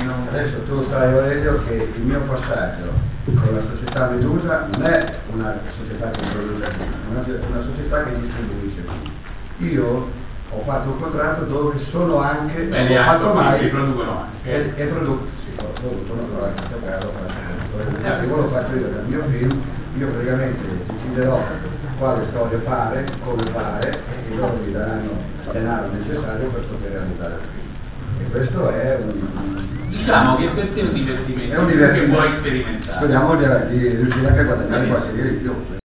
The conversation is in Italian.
Adesso tu sai, Aurelio, che il mio passaggio con la società Medusa non è una società che produce film, è una società che distribuisce film. Io ho fatto un contratto dove sono anche, bene, ho fatto mai, producono anche. e producono, però in questo caso lo faccio io dal mio film. Io praticamente deciderò quale storia fare, come fare, e loro mi daranno il denaro necessario per poter realizzare il film. E questo è diciamo che per te è un divertimento, che vuoi sperimentare. Speriamo di riuscire anche a guadagnare qualche lira di più.